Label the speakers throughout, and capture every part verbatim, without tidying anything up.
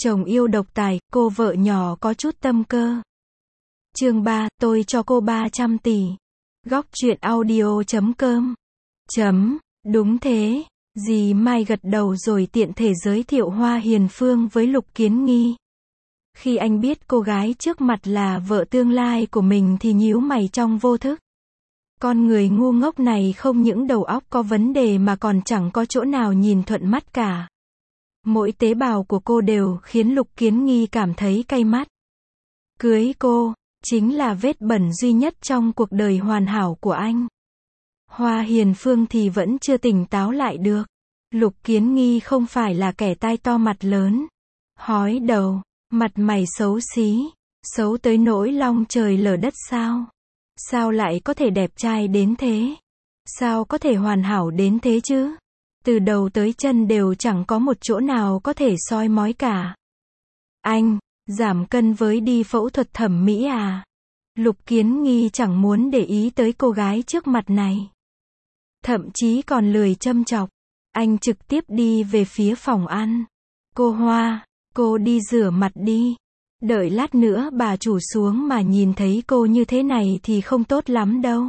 Speaker 1: Chồng yêu độc tài, cô vợ nhỏ có chút tâm cơ. Chương ba, tôi cho cô ba trăm tỷ. Góc truyện audio chấm com. Chấm, đúng thế. Dì Mai gật đầu rồi tiện thể giới thiệu Hoa Hiền Phương với Lục Kiến Nghi. Khi anh biết cô gái trước mặt là vợ tương lai của mình thì nhíu mày trong vô thức. Con người ngu ngốc này không những đầu óc có vấn đề mà còn chẳng có chỗ nào nhìn thuận mắt cả. Mỗi tế bào của cô đều khiến Lục Kiến Nghi cảm thấy cay mắt. Cưới cô, chính là vết bẩn duy nhất trong cuộc đời hoàn hảo của anh. Hoa Hiền Phương thì vẫn chưa tỉnh táo lại được. Lục Kiến Nghi không phải là kẻ tai to mặt lớn. Hói đầu, mặt mày xấu xí, xấu tới nỗi long trời lở đất sao? Sao lại có thể đẹp trai đến thế? Sao có thể hoàn hảo đến thế chứ? Từ đầu tới chân đều chẳng có một chỗ nào có thể soi mói cả. Anh, giảm cân với đi phẫu thuật thẩm mỹ à? Lục Kiến Nghi chẳng muốn để ý tới cô gái trước mặt này. Thậm chí còn lười châm chọc. Anh trực tiếp đi về phía phòng ăn. Cô Hoa, cô đi rửa mặt đi. Đợi lát nữa bà chủ xuống mà nhìn thấy cô như thế này thì không tốt lắm đâu.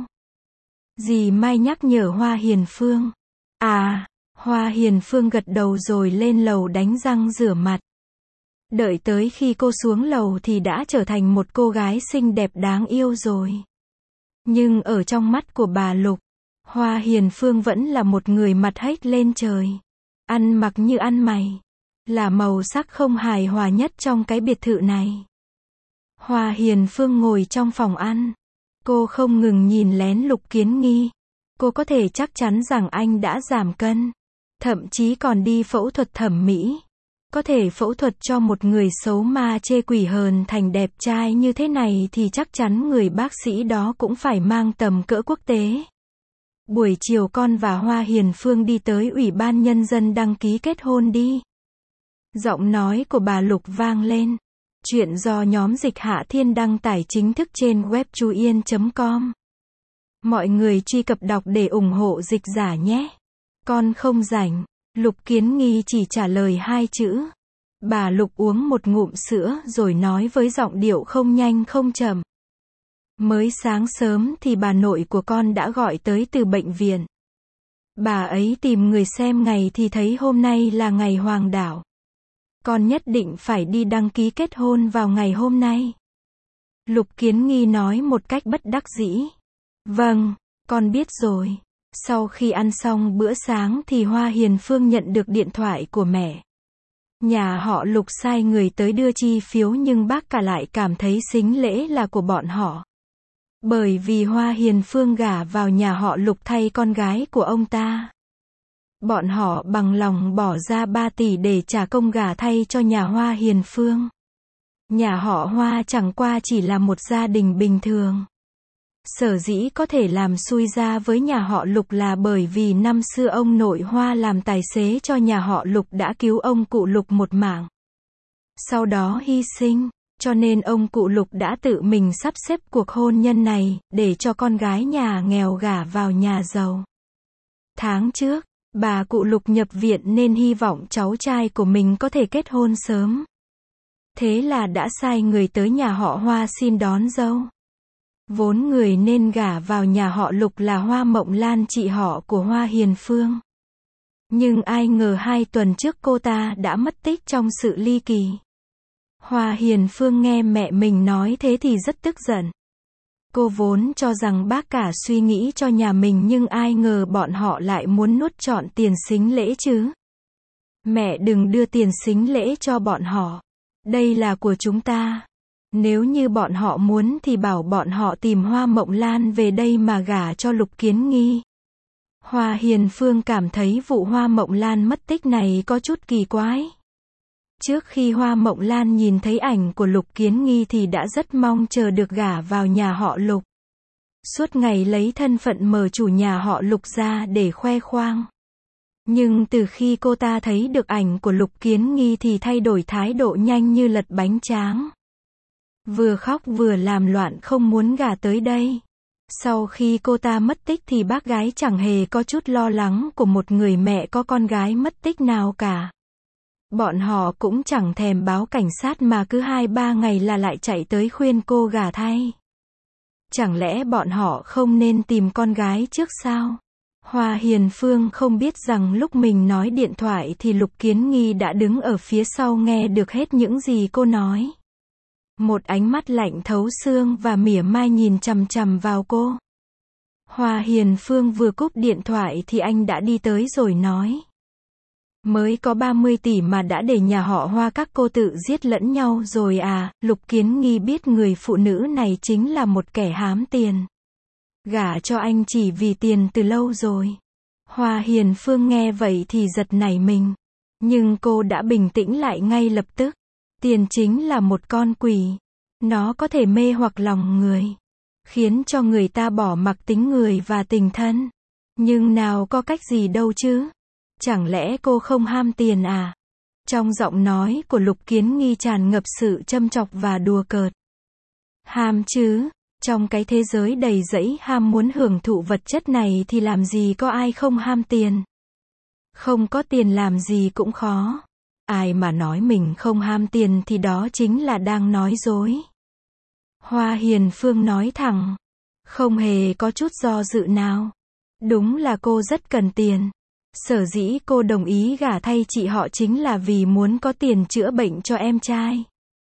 Speaker 1: Dì Mai nhắc nhở Hoa Hiền Phương. À, Hoa Hiền Phương gật đầu rồi lên lầu đánh răng rửa mặt. Đợi tới khi cô xuống lầu thì đã trở thành một cô gái xinh đẹp đáng yêu rồi. Nhưng ở trong mắt của bà Lục, Hoa Hiền Phương vẫn là một người mặt hết lên trời. Ăn mặc như ăn mày. Là màu sắc không hài hòa nhất trong cái biệt thự này. Hoa Hiền Phương ngồi trong phòng ăn. Cô không ngừng nhìn lén Lục Kiến Nghi. Cô có thể chắc chắn rằng anh đã giảm cân. Thậm chí còn đi phẫu thuật thẩm mỹ. Có thể phẫu thuật cho một người xấu ma chê quỷ hờn thành đẹp trai như thế này thì chắc chắn người bác sĩ đó cũng phải mang tầm cỡ quốc tế. Buổi chiều con và Hoa Hiền Phương đi tới Ủy ban Nhân dân đăng ký kết hôn đi. Giọng nói của bà Lục vang lên. Chuyện do nhóm Dịch Hạ Thiên đăng tải chính thức trên web chuyen chấm com. Mọi người truy cập đọc để ủng hộ dịch giả nhé. Con không rảnh. Lục Kiến Nghi chỉ trả lời hai chữ. Bà Lục uống một ngụm sữa rồi nói với giọng điệu không nhanh không chậm. Mới sáng sớm thì bà nội của con đã gọi tới từ bệnh viện. Bà ấy tìm người xem ngày thì thấy hôm nay là ngày hoàng đạo. Con nhất định phải đi đăng ký kết hôn vào ngày hôm nay. Lục Kiến Nghi nói một cách bất đắc dĩ. Vâng, con biết rồi. Sau khi ăn xong bữa sáng thì Hoa Hiền Phương nhận được điện thoại của mẹ. Nhà họ Lục sai người tới đưa chi phiếu nhưng bác cả lại cảm thấy sính lễ là của bọn họ. Bởi vì Hoa Hiền Phương gả vào nhà họ Lục thay con gái của ông ta. Bọn họ bằng lòng bỏ ra ba tỷ để trả công gả thay cho nhà Hoa Hiền Phương. Nhà họ Hoa chẳng qua chỉ là một gia đình bình thường. Sở dĩ có thể làm xui ra với nhà họ Lục là bởi vì năm xưa ông nội Hoa làm tài xế cho nhà họ Lục đã cứu ông cụ Lục một mạng. Sau đó hy sinh, cho nên ông cụ Lục đã tự mình sắp xếp cuộc hôn nhân này, để cho con gái nhà nghèo gả vào nhà giàu. Tháng trước, bà cụ Lục nhập viện nên hy vọng cháu trai của mình có thể kết hôn sớm. Thế là đã sai người tới nhà họ Hoa xin đón dâu. Vốn người nên gả vào nhà họ Lục là Hoa Mộng Lan, chị họ của Hoa Hiền Phương. Nhưng ai ngờ hai tuần trước cô ta đã mất tích trong sự ly kỳ. Hoa Hiền Phương nghe mẹ mình nói thế thì rất tức giận. Cô vốn cho rằng bác cả suy nghĩ cho nhà mình nhưng ai ngờ bọn họ lại muốn nuốt trọn tiền sính lễ chứ. Mẹ đừng đưa tiền sính lễ cho bọn họ. Đây là của chúng ta. Nếu như bọn họ muốn thì bảo bọn họ tìm Hoa Mộng Lan về đây mà gả cho Lục Kiến Nghi. Hoa Hiền Phương cảm thấy vụ Hoa Mộng Lan mất tích này có chút kỳ quái. Trước khi Hoa Mộng Lan nhìn thấy ảnh của Lục Kiến Nghi thì đã rất mong chờ được gả vào nhà họ Lục. Suốt ngày lấy thân phận mở chủ nhà họ Lục ra để khoe khoang. Nhưng từ khi cô ta thấy được ảnh của Lục Kiến Nghi thì thay đổi thái độ nhanh như lật bánh tráng. Vừa khóc vừa làm loạn không muốn gả tới đây. Sau khi cô ta mất tích thì bác gái chẳng hề có chút lo lắng của một người mẹ có con gái mất tích nào cả. Bọn họ cũng chẳng thèm báo cảnh sát mà cứ hai ba ngày là lại chạy tới khuyên cô gả thay. Chẳng lẽ bọn họ không nên tìm con gái trước sao? Hoa Hiền Phương không biết rằng lúc mình nói điện thoại thì Lục Kiến Nghi đã đứng ở phía sau nghe được hết những gì cô nói. Một ánh mắt lạnh thấu xương và mỉa mai nhìn chằm chằm vào cô. Hoa Hiền Phương vừa cúp điện thoại thì anh đã đi tới rồi nói. Mới có ba mươi tỷ mà đã để nhà họ Hoa các cô tự giết lẫn nhau rồi à? Lục Kiến Nghi biết người phụ nữ này chính là một kẻ hám tiền. Gả cho anh chỉ vì tiền từ lâu rồi. Hoa Hiền Phương nghe vậy thì giật nảy mình. Nhưng cô đã bình tĩnh lại ngay lập tức. Tiền chính là một con quỷ. Nó có thể mê hoặc lòng người. Khiến cho người ta bỏ mặc tính người và tình thân. Nhưng nào có cách gì đâu chứ? Chẳng lẽ cô không ham tiền à? Trong giọng nói của Lục Kiến Nghi tràn ngập sự châm chọc và đùa cợt. Ham chứ? Trong cái thế giới đầy rẫy ham muốn hưởng thụ vật chất này thì làm gì có ai không ham tiền? Không có tiền làm gì cũng khó. Ai mà nói mình không ham tiền thì đó chính là đang nói dối. Hoa Hiền Phương nói thẳng. Không hề có chút do dự nào. Đúng là cô rất cần tiền. Sở dĩ cô đồng ý gả thay chị họ chính là vì muốn có tiền chữa bệnh cho em trai.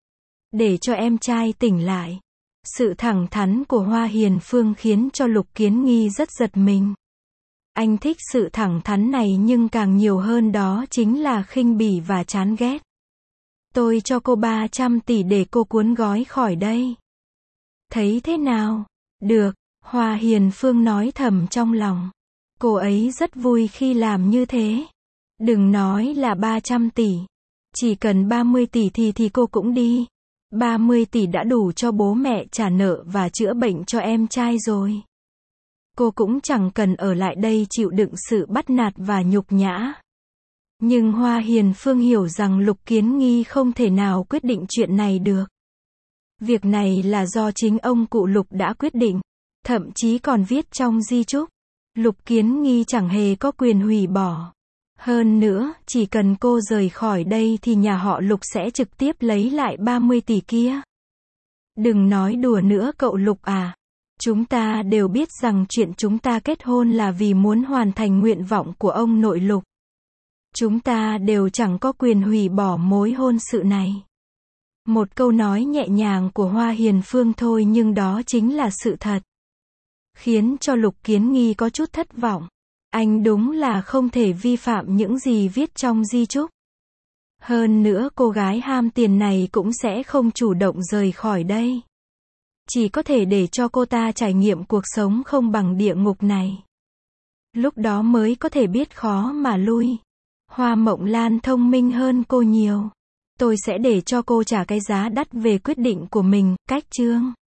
Speaker 1: Để cho em trai tỉnh lại. Sự thẳng thắn của Hoa Hiền Phương khiến cho Lục Kiến Nghi rất giật mình. Anh thích sự thẳng thắn này nhưng càng nhiều hơn đó chính là khinh bỉ và chán ghét. Tôi cho cô ba trăm tỷ để cô cuốn gói khỏi đây. Thấy thế nào? Được, Hoa Hiền Phương nói thầm trong lòng. Cô ấy rất vui khi làm như thế. Đừng nói là ba trăm tỷ. Chỉ cần ba mươi tỷ thì thì cô cũng đi. ba mươi tỷ đã đủ cho bố mẹ trả nợ và chữa bệnh cho em trai rồi. Cô cũng chẳng cần ở lại đây chịu đựng sự bắt nạt và nhục nhã. Nhưng Hoa Hiền Phương hiểu rằng Lục Kiến Nghi không thể nào quyết định chuyện này được. Việc này là do chính ông cụ Lục đã quyết định. Thậm chí còn viết trong di chúc. Lục Kiến Nghi chẳng hề có quyền hủy bỏ. Hơn nữa, chỉ cần cô rời khỏi đây thì nhà họ Lục sẽ trực tiếp lấy lại ba mươi tỷ kia. Đừng nói đùa nữa cậu Lục à. Chúng ta đều biết rằng chuyện chúng ta kết hôn là vì muốn hoàn thành nguyện vọng của ông nội Lục. Chúng ta đều chẳng có quyền hủy bỏ mối hôn sự này. Một câu nói nhẹ nhàng của Hoa Hiền Phương thôi nhưng đó chính là sự thật. Khiến cho Lục Kiến Nghi có chút thất vọng. Anh đúng là không thể vi phạm những gì viết trong di chúc. Hơn nữa cô gái ham tiền này cũng sẽ không chủ động rời khỏi đây. Chỉ có thể để cho cô ta trải nghiệm cuộc sống không bằng địa ngục này. Lúc đó mới có thể biết khó mà lui. Hoa Mộng Lan thông minh hơn cô nhiều. Tôi sẽ để cho cô trả cái giá đắt về quyết định của mình, cách chương.